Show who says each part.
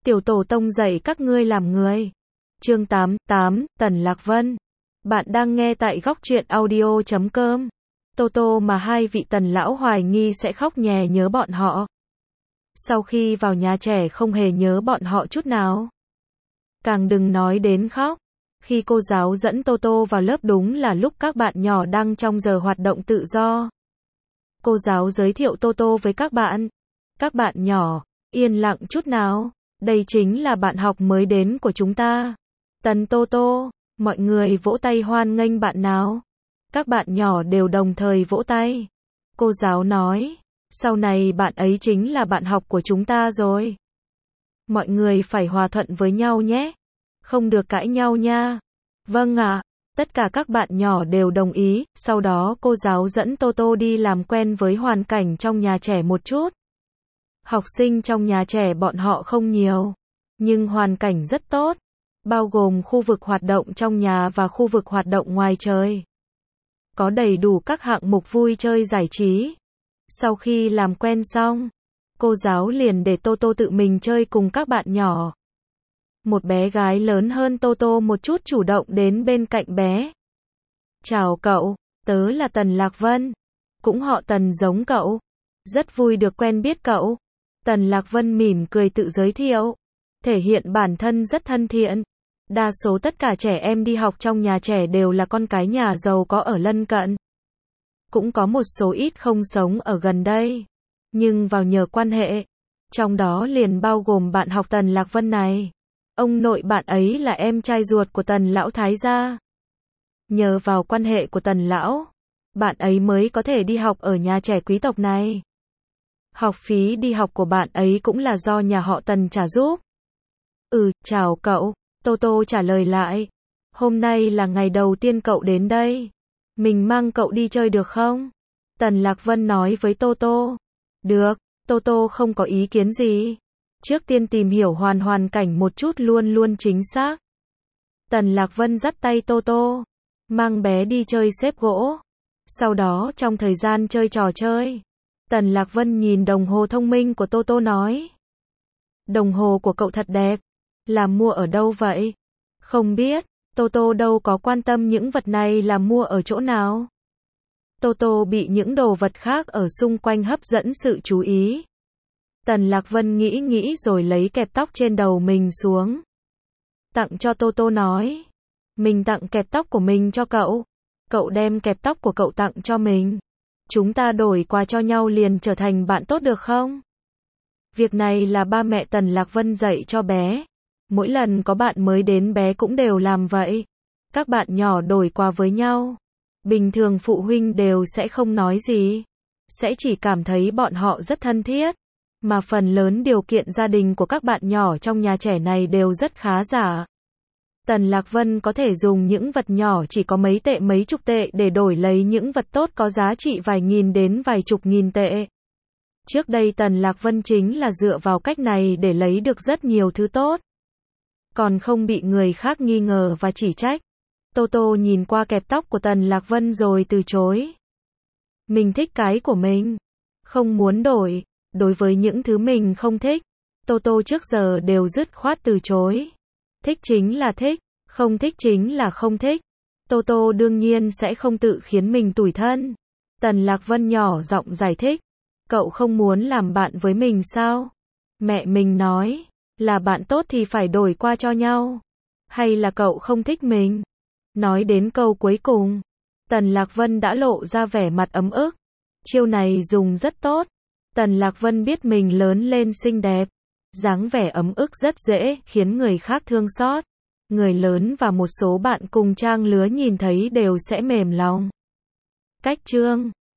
Speaker 1: Tiểu tổ tông dạy các ngươi làm người. Chương 88, Tần Lạc Vân. Bạn đang nghe tại góc truyện audio.com. Tô mà hai vị tần lão hoài nghi sẽ khóc nhè nhớ bọn họ. Sau khi vào nhà trẻ không hề nhớ bọn họ chút nào. Càng đừng nói đến khóc. Khi cô giáo dẫn Tô vào lớp đúng là lúc các bạn nhỏ đang trong giờ hoạt động tự do. Cô giáo giới thiệu Tô với các bạn. Các bạn nhỏ, yên lặng chút nào. Đây chính là bạn học mới đến của chúng ta. Tần Tô, mọi người vỗ tay hoan nghênh bạn nào. Các bạn nhỏ đều đồng thời vỗ tay. Cô giáo nói, sau này bạn ấy chính là bạn học của chúng ta rồi. Mọi người phải hòa thuận với nhau nhé. Không được cãi nhau nha. Vâng ạ. Tất cả các bạn nhỏ đều đồng ý, sau đó cô giáo dẫn Tô đi làm quen với hoàn cảnh trong nhà trẻ một chút. Học sinh trong nhà trẻ bọn họ không nhiều, nhưng hoàn cảnh rất tốt, bao gồm khu vực hoạt động trong nhà và khu vực hoạt động ngoài trời. Có đầy đủ các hạng mục vui chơi giải trí. Sau khi làm quen xong, cô giáo liền để Tô tự mình chơi cùng các bạn nhỏ. Một bé gái lớn hơn Tô một chút chủ động đến bên cạnh bé. Chào cậu, tớ là Tần Lạc Vân, cũng họ Tần giống cậu. Rất vui được quen biết cậu. Tần Lạc Vân mỉm cười tự giới thiệu, thể hiện bản thân rất thân thiện. Đa số tất cả trẻ em đi học trong nhà trẻ đều là con cái nhà giàu có ở lân cận. Cũng có một số ít không sống ở gần đây, nhưng vào nhờ quan hệ. Trong đó liền bao gồm bạn học Tần Lạc Vân này. Ông nội bạn ấy là em trai ruột của Tần Lão Thái gia. Nhờ vào quan hệ của Tần Lão, bạn ấy mới có thể đi học ở nhà trẻ quý tộc này. Học phí đi học của bạn ấy cũng là do nhà họ Tần trả giúp. Chào cậu, Tô trả lời lại. Hôm nay là ngày đầu tiên cậu đến đây. Mình mang cậu đi chơi được không? Tần Lạc Vân nói với Tô. Được, Tô không có ý kiến gì. Trước tiên tìm hiểu hoàn cảnh một chút luôn luôn chính xác. Tần Lạc Vân dắt tay Tô, mang bé đi chơi xếp gỗ. Sau đó trong thời gian chơi trò chơi, Tần Lạc Vân nhìn đồng hồ thông minh của Tô nói. Đồng hồ của cậu thật đẹp. Là mua ở đâu vậy? Không biết, Tô đâu có quan tâm những vật này là mua ở chỗ nào. Tô bị những đồ vật khác ở xung quanh hấp dẫn sự chú ý. Tần Lạc Vân nghĩ rồi lấy kẹp tóc trên đầu mình xuống. Tặng cho Tô nói. Mình tặng kẹp tóc của mình cho cậu. Cậu đem kẹp tóc của cậu tặng cho mình. Chúng ta đổi quà cho nhau liền trở thành bạn tốt được không? Việc này là ba mẹ Tần Lạc Vân dạy cho bé. Mỗi lần có bạn mới đến bé cũng đều làm vậy. Các bạn nhỏ đổi quà với nhau. Bình thường phụ huynh đều sẽ không nói gì. Sẽ chỉ cảm thấy bọn họ rất thân thiết. Mà phần lớn điều kiện gia đình của các bạn nhỏ trong nhà trẻ này đều rất khá giả. Tần Lạc Vân có thể dùng những vật nhỏ chỉ có mấy tệ mấy chục tệ để đổi lấy những vật tốt có giá trị vài nghìn đến vài chục nghìn tệ. Trước đây Tần Lạc Vân chính là dựa vào cách này để lấy được rất nhiều thứ tốt. Còn không bị người khác nghi ngờ và chỉ trách. Tô nhìn qua kẹp tóc của Tần Lạc Vân rồi từ chối. Mình thích cái của mình. Không muốn đổi. Đối với những thứ mình không thích, Tô trước giờ đều dứt khoát từ chối. Thích chính là thích, không thích chính là không thích. Tô đương nhiên sẽ không tự khiến mình tủi thân. Tần Lạc Vân nhỏ giọng giải thích. Cậu không muốn làm bạn với mình sao? Mẹ mình nói, là bạn tốt thì phải đổi qua cho nhau. Hay là cậu không thích mình? Nói đến câu cuối cùng, Tần Lạc Vân đã lộ ra vẻ mặt ấm ức. Chiêu này dùng rất tốt. Tần Lạc Vân biết mình lớn lên xinh đẹp. Dáng vẻ ấm ức rất dễ khiến người khác thương xót. Người lớn và một số bạn cùng trang lứa nhìn thấy đều sẽ mềm lòng. Cách chương